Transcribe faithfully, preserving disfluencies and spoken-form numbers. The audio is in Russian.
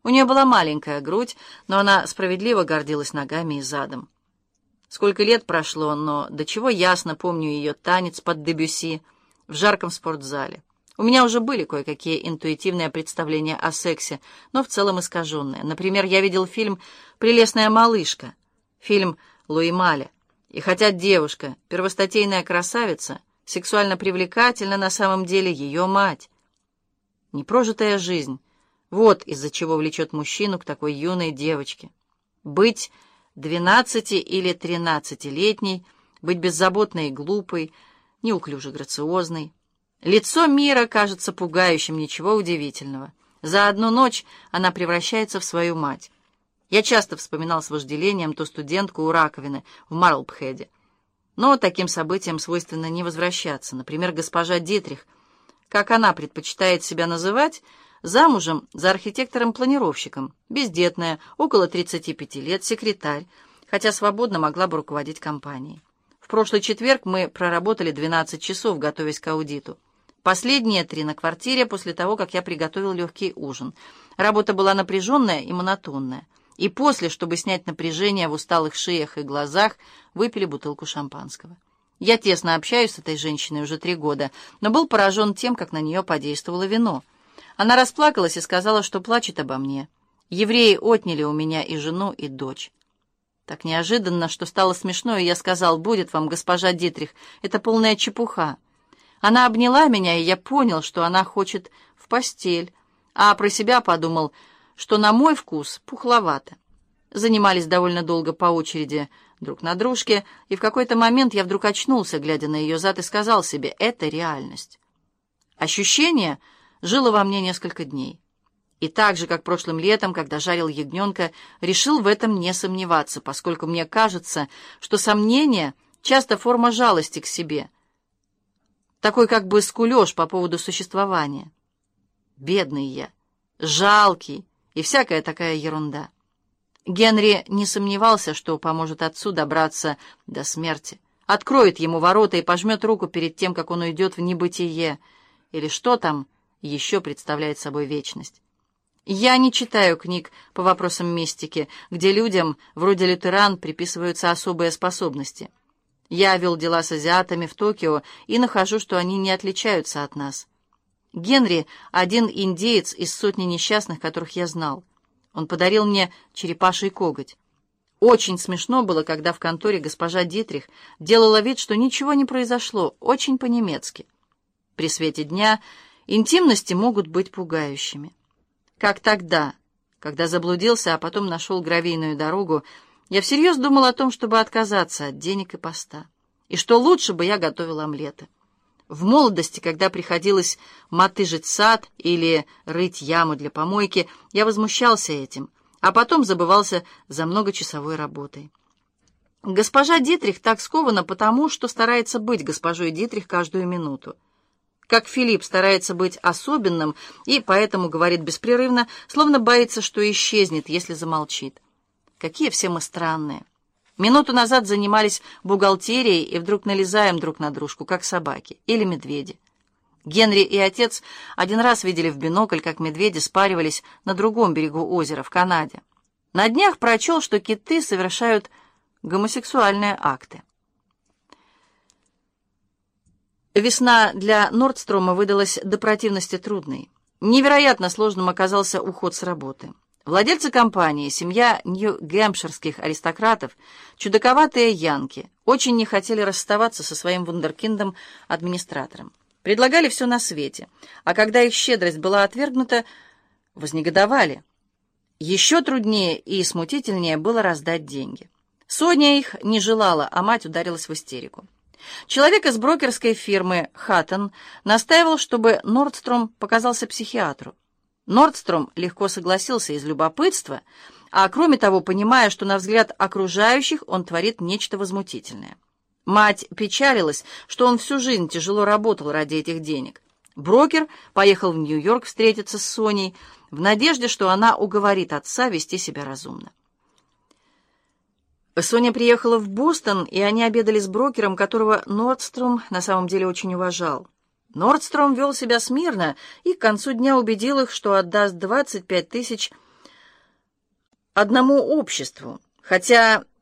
У нее была маленькая грудь, но она справедливо гордилась ногами и задом. Сколько лет прошло, но до чего ясно помню ее танец под Дебюсси в жарком спортзале. У меня уже были кое-какие интуитивные представления о сексе, но в целом искаженные. Например, я видел фильм «Прелестная малышка», фильм Луи Маля. И хотя девушка, первостатейная красавица, сексуально привлекательна, на самом деле ее мать. Непрожитая жизнь — вот из-за чего влечет мужчину к такой юной девочке. Быть двенадцати- или тринадцатилетней, быть беззаботной и глупой, неуклюже грациозной. Лицо мира кажется пугающим, ничего удивительного. За одну ночь она превращается в свою мать. Я часто вспоминал с вожделением ту студентку у раковины в Марлбхеде. Но таким событиям свойственно не возвращаться. Например, госпожа Дитрих, как она предпочитает себя называть, замужем за архитектором-планировщиком, бездетная, около тридцати пяти лет, секретарь, хотя свободно могла бы руководить компанией. В прошлый четверг мы проработали двенадцать часов, готовясь к аудиту. Последние три на квартире после того, как я приготовил легкий ужин. Работа была напряженная и монотонная. И после, чтобы снять напряжение в усталых шеях и глазах, выпили бутылку шампанского. Я тесно общаюсь с этой женщиной уже три года, но был поражен тем, как на нее подействовало вино. Она расплакалась и сказала, что плачет обо мне. Евреи отняли у меня и жену, и дочь. Так неожиданно, что стало смешно, и я сказал: «Будет вам, госпожа Дитрих, это полная чепуха». Она обняла меня, и я понял, что она хочет в постель, а про себя подумал, что на мой вкус пухловато. Занимались довольно долго по очереди друг на дружке, и в какой-то момент я вдруг очнулся, глядя на ее зад, и сказал себе: «Это реальность». Ощущение жило во мне несколько дней. И так же, как прошлым летом, когда жарил ягненка, решил в этом не сомневаться, поскольку мне кажется, что сомнение — часто форма жалости к себе, такой как бы скулёж по поводу существования. Бедный я, жалкий и всякая такая ерунда. Генри не сомневался, что поможет отцу добраться до смерти, откроет ему ворота и пожмет руку перед тем, как он уйдет в небытие, или что там еще представляет собой вечность. Я не читаю книг по вопросам мистики, где людям, вроде лютеран, приписываются особые способности. Я вел дела с азиатами в Токио и нахожу, что они не отличаются от нас. Генри — один индеец из сотни несчастных, которых я знал. Он подарил мне черепаший коготь. Очень смешно было, когда в конторе госпожа Дитрих делала вид, что ничего не произошло, очень по-немецки. При свете дня интимности могут быть пугающими. Как тогда, когда заблудился, а потом нашел гравийную дорогу, я всерьез думал о том, чтобы отказаться от денег и поста, и что лучше бы я готовил омлеты. В молодости, когда приходилось мотыжить сад или рыть яму для помойки, я возмущался этим, а потом забывался за многочасовой работой. Госпожа Дитрих так скована потому, что старается быть госпожой Дитрих каждую минуту. Как Филипп старается быть особенным и поэтому говорит беспрерывно, словно боится, что исчезнет, если замолчит. Какие все мы странные. Минуту назад занимались бухгалтерией и вдруг налезаем друг на дружку, как собаки или медведи. Генри и отец один раз видели в бинокль, как медведи спаривались на другом берегу озера, в Канаде. На днях прочел, что киты совершают гомосексуальные акты. Весна для Нордстрома выдалась до противности трудной. Невероятно сложным оказался уход с работы. Владельцы компании, семья нью-гэмпширских аристократов, чудаковатые янки, очень не хотели расставаться со своим вундеркиндом-администратором. Предлагали все на свете, а когда их щедрость была отвергнута, вознегодовали. Еще труднее и смутительнее было раздать деньги. Соня их не желала, а мать ударилась в истерику. Человек из брокерской фирмы «Хаттон» настаивал, чтобы Нордстром показался психиатру. Нордстром легко согласился из любопытства, а кроме того, понимая, что на взгляд окружающих он творит нечто возмутительное. Мать печалилась, что он всю жизнь тяжело работал ради этих денег. Брокер поехал в Нью-Йорк встретиться с Соней в надежде, что она уговорит отца вести себя разумно. Соня приехала в Бостон, и они обедали с брокером, которого Нордстром на самом деле очень уважал. Нордстром вел себя смирно и к концу дня убедил их, что отдаст двадцать пять тысяч одному обществу, хотя